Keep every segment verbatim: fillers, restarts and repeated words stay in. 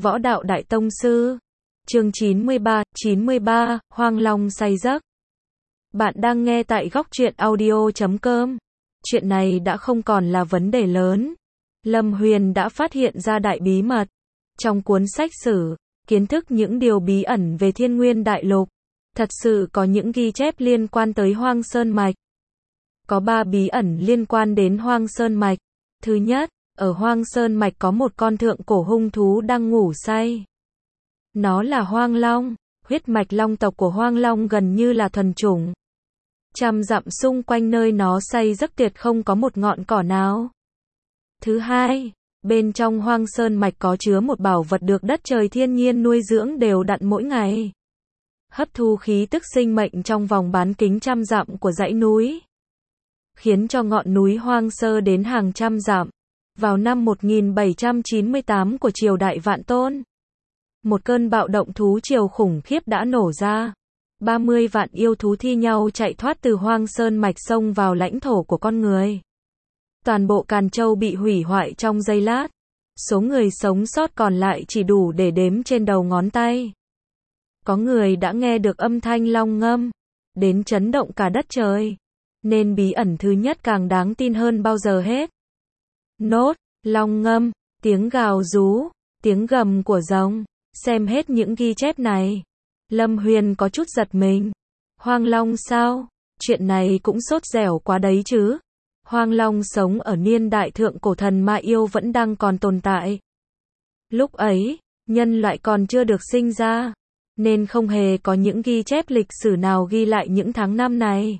Võ đạo đại tông sư. Chương chín mươi ba, chín mươi ba, Hoang Long say giấc. Bạn đang nghe tại góc truyện audio chấm com. Chuyện này đã không còn là vấn đề lớn. Lâm Huyền đã phát hiện ra đại bí mật. Trong cuốn sách sử, kiến thức những điều bí ẩn về Thiên Nguyên Đại Lục. Thật sự có những ghi chép liên quan tới Hoang Sơn Mạch. Có ba bí ẩn liên quan đến Hoang Sơn Mạch. Thứ nhất, ở Hoang Sơn Mạch có một con thượng cổ hung thú đang ngủ say. Nó là Hoang Long, huyết mạch long tộc của Hoang Long gần như là thuần chủng. Trăm dặm xung quanh nơi nó say giấc tuyệt không có một ngọn cỏ nào. Thứ hai, bên trong Hoang Sơn Mạch có chứa một bảo vật được đất trời thiên nhiên nuôi dưỡng đều đặn mỗi ngày. Hấp thu khí tức sinh mệnh trong vòng bán kính trăm dặm của dãy núi. Khiến cho ngọn núi hoang sơ đến hàng trăm dặm. Vào năm một nghìn bảy trăm chín mươi tám của triều đại Vạn Tôn, một cơn bạo động thú triều khủng khiếp đã nổ ra. ba mươi vạn yêu thú thi nhau chạy thoát từ Hoang Sơn Mạch xông vào lãnh thổ của con người. Toàn bộ Càn Châu bị hủy hoại trong giây lát. Số người sống sót còn lại chỉ đủ để đếm trên đầu ngón tay. Có người đã nghe được âm thanh long ngâm, đến chấn động cả đất trời. Nên bí ẩn thứ nhất càng đáng tin hơn bao giờ hết. Nốt, long ngâm, tiếng gào rú, tiếng gầm của rồng. Xem hết những ghi chép này, Lâm Huyền có chút giật mình. Hoang Long sao? Chuyện này cũng sốt dẻo quá đấy chứ. Hoang Long sống ở niên đại thượng cổ thần ma yêu vẫn đang còn tồn tại. Lúc ấy, nhân loại còn chưa được sinh ra, nên không hề có những ghi chép lịch sử nào ghi lại những tháng năm này.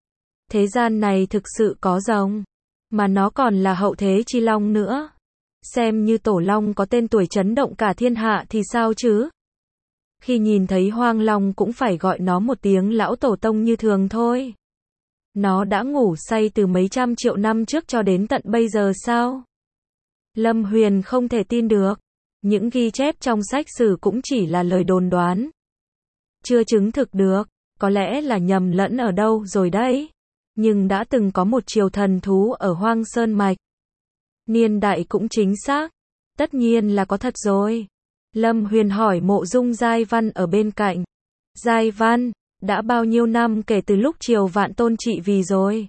Thế gian này thực sự có rồng, mà nó còn là hậu thế chi long nữa. Xem như tổ long có tên tuổi chấn động cả thiên hạ thì sao chứ? Khi nhìn thấy Hoang Long cũng phải gọi nó một tiếng lão tổ tông như thường thôi. Nó đã ngủ say từ mấy trăm triệu năm trước cho đến tận bây giờ sao? Lâm Huyền không thể tin được. Những ghi chép trong sách sử cũng chỉ là lời đồn đoán. Chưa chứng thực được, có lẽ là nhầm lẫn ở đâu rồi đấy. Nhưng đã từng có một triều thần thú ở Hoang Sơn Mạch. Niên đại cũng chính xác. Tất nhiên là có thật rồi. Lâm Huyền hỏi Mộ Dung Giai Văn ở bên cạnh. Giai Văn, đã bao nhiêu năm kể từ lúc triều Vạn Tôn trị vì rồi?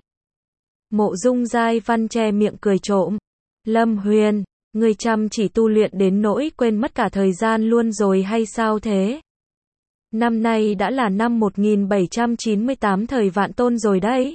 Mộ Dung Giai Văn che miệng cười trộm. Lâm Huyền, người chăm chỉ tu luyện đến nỗi quên mất cả thời gian luôn rồi hay sao thế? Năm nay đã là năm một nghìn bảy trăm chín mươi tám thời Vạn Tôn rồi đấy.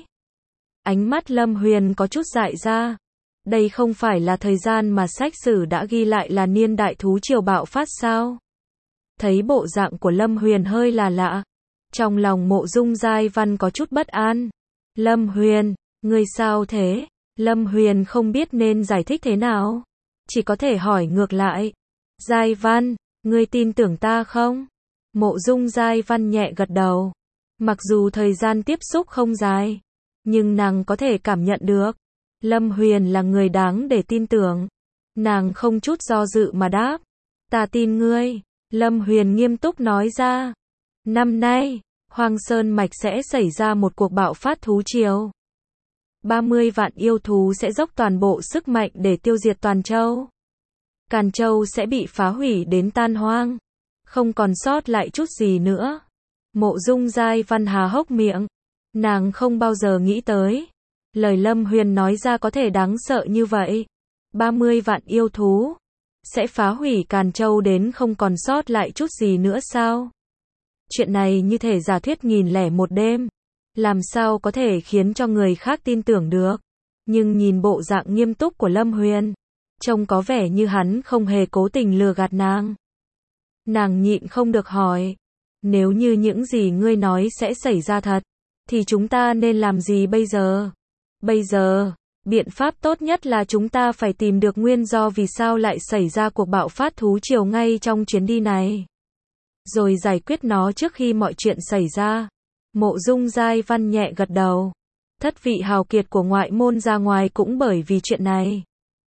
Ánh mắt Lâm Huyền có chút dại ra. Đây không phải là thời gian mà sách sử đã ghi lại là niên đại thú triều bạo phát sao? Thấy bộ dạng của Lâm Huyền hơi là lạ. Trong lòng Mộ Dung Giai Văn có chút bất an. Lâm Huyền, ngươi sao thế? Lâm Huyền không biết nên giải thích thế nào. Chỉ có thể hỏi ngược lại. Giai Văn, ngươi tin tưởng ta không? Mộ Dung Giai Văn nhẹ gật đầu. Mặc dù thời gian tiếp xúc không dài, nhưng nàng có thể cảm nhận được. Lâm Huyền là người đáng để tin tưởng. Nàng không chút do dự mà đáp. Ta tin ngươi. Lâm Huyền nghiêm túc nói ra. Năm nay, Hoang Sơn Mạch sẽ xảy ra một cuộc bạo phát thú triều. ba mươi vạn yêu thú sẽ dốc toàn bộ sức mạnh để tiêu diệt toàn châu. Càn Châu sẽ bị phá hủy đến tan hoang. Không còn sót lại chút gì nữa. Mộ Dung Giai Văn há hốc miệng. Nàng không bao giờ nghĩ tới. Lời Lâm Huyền nói ra có thể đáng sợ như vậy. ba mươi vạn yêu thú sẽ phá hủy Càn Châu đến không còn sót lại chút gì nữa sao? Chuyện này như thể giả thuyết nghìn lẻ một đêm. Làm sao có thể khiến cho người khác tin tưởng được? Nhưng nhìn bộ dạng nghiêm túc của Lâm Huyền, trông có vẻ như hắn không hề cố tình lừa gạt nàng. Nàng nhịn không được hỏi. Nếu như những gì ngươi nói sẽ xảy ra thật, thì chúng ta nên làm gì bây giờ? Bây giờ, biện pháp tốt nhất là chúng ta phải tìm được nguyên do vì sao lại xảy ra cuộc bạo phát thú triều ngay trong chuyến đi này. Rồi giải quyết nó trước khi mọi chuyện xảy ra. Mộ Dung Giai Văn nhẹ gật đầu. Thất vị hào kiệt của ngoại môn ra ngoài cũng bởi vì chuyện này.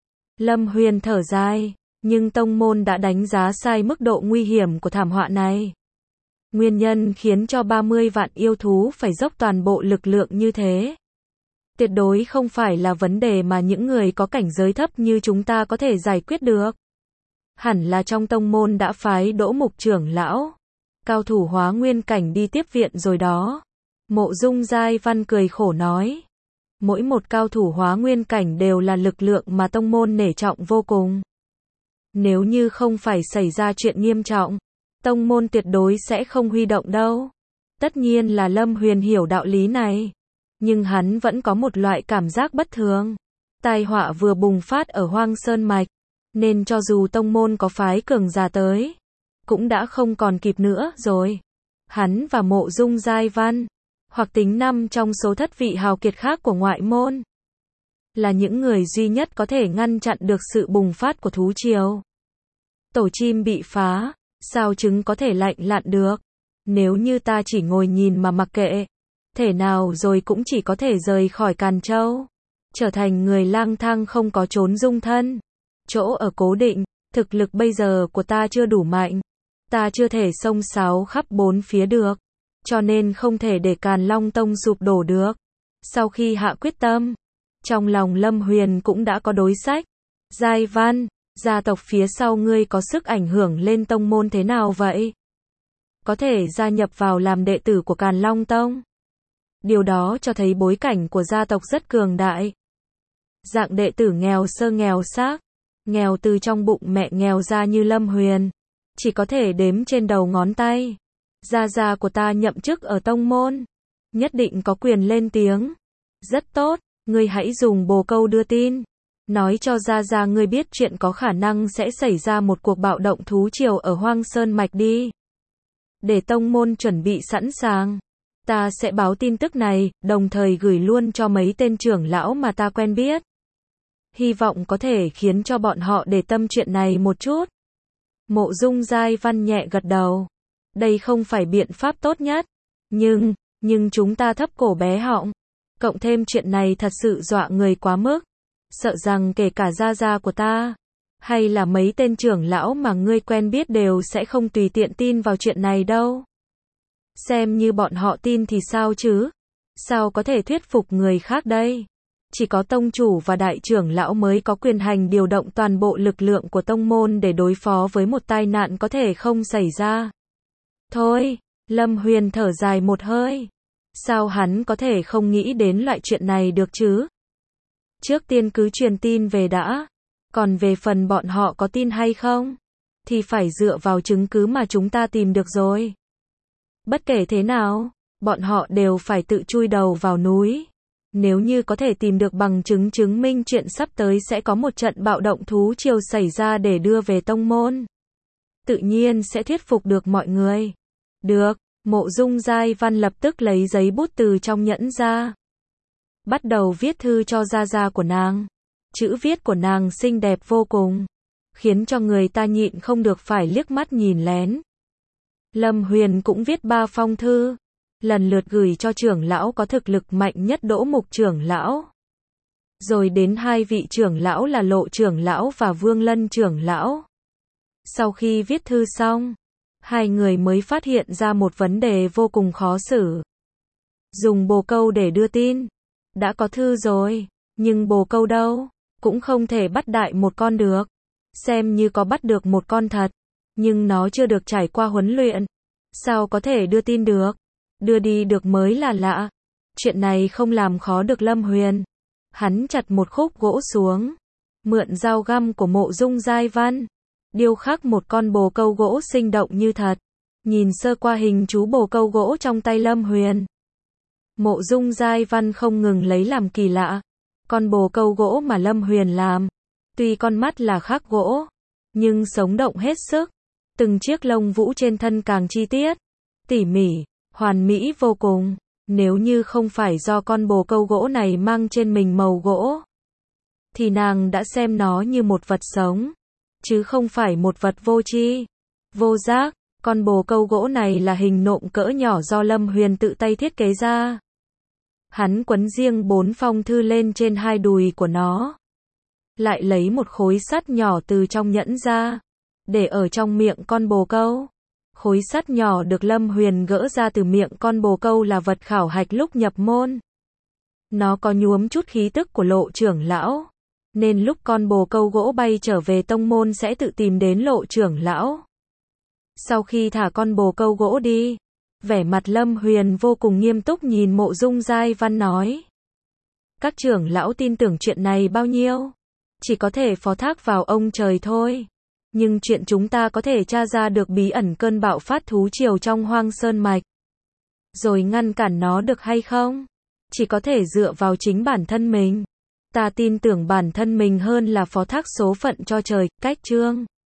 Lâm Huyền thở dài. Nhưng tông môn đã đánh giá sai mức độ nguy hiểm của thảm họa này. Nguyên nhân khiến cho ba mươi vạn yêu thú phải dốc toàn bộ lực lượng như thế. Tuyệt đối không phải là vấn đề mà những người có cảnh giới thấp như chúng ta có thể giải quyết được. Hẳn là trong tông môn đã phái Đỗ Mục trưởng lão, cao thủ hóa nguyên cảnh đi tiếp viện rồi đó. Mộ Dung Giai Văn cười khổ nói. Mỗi một cao thủ hóa nguyên cảnh đều là lực lượng mà tông môn nể trọng vô cùng. Nếu như không phải xảy ra chuyện nghiêm trọng, tông môn tuyệt đối sẽ không huy động đâu. Tất nhiên là Lâm Huyền hiểu đạo lý này. Nhưng hắn vẫn có một loại cảm giác bất thường. Tai họa vừa bùng phát ở Hoang Sơn Mạch, nên cho dù tông môn có phái cường giả tới, cũng đã không còn kịp nữa rồi. Hắn và Mộ Dung Giai Văn, hoặc tính năm trong số thất vị hào kiệt khác của ngoại môn, là những người duy nhất có thể ngăn chặn được sự bùng phát của thú triều. Tổ chim bị phá, sao trứng có thể lạnh lặn được? Nếu như ta chỉ ngồi nhìn mà mặc kệ, thể nào rồi cũng chỉ có thể rời khỏi Càn Châu, trở thành người lang thang không có chốn dung thân, chỗ ở cố định. Thực lực bây giờ của ta chưa đủ mạnh, ta chưa thể xông xáo khắp bốn phía được, cho nên không thể để Càn Long Tông sụp đổ được. Sau khi hạ quyết tâm, trong lòng Lâm Huyền cũng đã có đối sách. Giai Văn, gia tộc phía sau ngươi có sức ảnh hưởng lên tông môn thế nào vậy? Có thể gia nhập vào làm đệ tử của Càn Long Tông. Điều đó cho thấy bối cảnh của gia tộc rất cường đại. Dạng đệ tử nghèo sơ nghèo xác, nghèo từ trong bụng mẹ nghèo ra như Lâm Huyền, chỉ có thể đếm trên đầu ngón tay. Gia gia của ta nhậm chức ở tông môn, nhất định có quyền lên tiếng. Rất tốt, ngươi hãy dùng bồ câu đưa tin, nói cho gia gia ngươi biết chuyện có khả năng sẽ xảy ra một cuộc bạo động thú triều ở Hoang Sơn Mạch đi. Để tông môn chuẩn bị sẵn sàng. Ta sẽ báo tin tức này, đồng thời gửi luôn cho mấy tên trưởng lão mà ta quen biết. Hy vọng có thể khiến cho bọn họ để tâm chuyện này một chút. Mộ Dung Giai Văn nhẹ gật đầu. Đây không phải biện pháp tốt nhất. Nhưng, nhưng chúng ta thấp cổ bé họng. Cộng thêm chuyện này thật sự dọa người quá mức. Sợ rằng kể cả gia gia của ta, hay là mấy tên trưởng lão mà ngươi quen biết đều sẽ không tùy tiện tin vào chuyện này đâu. Xem như bọn họ tin thì sao chứ? Sao có thể thuyết phục người khác đây? Chỉ có tông chủ và đại trưởng lão mới có quyền hành điều động toàn bộ lực lượng của tông môn để đối phó với một tai nạn có thể không xảy ra. Thôi, Lâm Huyền thở dài một hơi. Sao hắn có thể không nghĩ đến loại chuyện này được chứ? Trước tiên cứ truyền tin về đã. Còn về phần bọn họ có tin hay không, thì phải dựa vào chứng cứ mà chúng ta tìm được rồi. Bất kể thế nào, bọn họ đều phải tự chui đầu vào núi. Nếu như có thể tìm được bằng chứng chứng minh chuyện sắp tới sẽ có một trận bạo động thú triều xảy ra để đưa về tông môn, tự nhiên sẽ thuyết phục được mọi người. Được, Mộ Dung Giai Văn lập tức lấy giấy bút từ trong nhẫn ra, bắt đầu viết thư cho gia gia của nàng. Chữ viết của nàng xinh đẹp vô cùng, khiến cho người ta nhịn không được phải liếc mắt nhìn lén. Lâm Huyền cũng viết ba phong thư, lần lượt gửi cho trưởng lão có thực lực mạnh nhất Đỗ Mục trưởng lão, rồi đến hai vị trưởng lão là Lộ trưởng lão và Vương Lân trưởng lão. Sau khi viết thư xong, hai người mới phát hiện ra một vấn đề vô cùng khó xử. Dùng bồ câu để đưa tin, đã có thư rồi, nhưng bồ câu đâu? Cũng không thể bắt đại một con được. Xem như có bắt được một con thật, nhưng nó chưa được trải qua huấn luyện. Sao có thể đưa tin được? Đưa đi được mới là lạ. Chuyện này không làm khó được Lâm Huyền. Hắn chặt một khúc gỗ xuống, mượn dao găm của Mộ Dung Giai Văn, điêu khắc một con bồ câu gỗ sinh động như thật. Nhìn sơ qua hình chú bồ câu gỗ trong tay Lâm Huyền, Mộ Dung Giai Văn không ngừng lấy làm kỳ lạ. Con bồ câu gỗ mà Lâm Huyền làm, tuy con mắt là khắc gỗ, nhưng sống động hết sức. Từng chiếc lông vũ trên thân càng chi tiết, tỉ mỉ, hoàn mỹ vô cùng. Nếu như không phải do con bồ câu gỗ này mang trên mình màu gỗ, thì nàng đã xem nó như một vật sống, chứ không phải một vật vô tri, vô giác. Con bồ câu gỗ này là hình nộm cỡ nhỏ do Lâm Huyền tự tay thiết kế ra. Hắn quấn riêng bốn phong thư lên trên hai đùi của nó, lại lấy một khối sắt nhỏ từ trong nhẫn ra, để ở trong miệng con bồ câu. Khối sắt nhỏ được Lâm Huyền gỡ ra từ miệng con bồ câu là vật khảo hạch lúc nhập môn. Nó có nhuốm chút khí tức của Lộ trưởng lão, Nên lúc con bồ câu gỗ bay trở về tông môn sẽ tự tìm đến Lộ trưởng lão. Sau khi thả con bồ câu gỗ đi, vẻ mặt Lâm Huyền vô cùng nghiêm túc nhìn Mộ Dung Giai Văn nói. Các trưởng lão tin tưởng chuyện này bao nhiêu? Chỉ có thể phó thác vào ông trời thôi. Nhưng chuyện chúng ta có thể tra ra được bí ẩn cơn bạo phát thú triều trong Hoang Sơn Mạch. Rồi ngăn cản nó được hay không? Chỉ có thể dựa vào chính bản thân mình. Ta tin tưởng bản thân mình hơn là phó thác số phận cho trời. Cách chương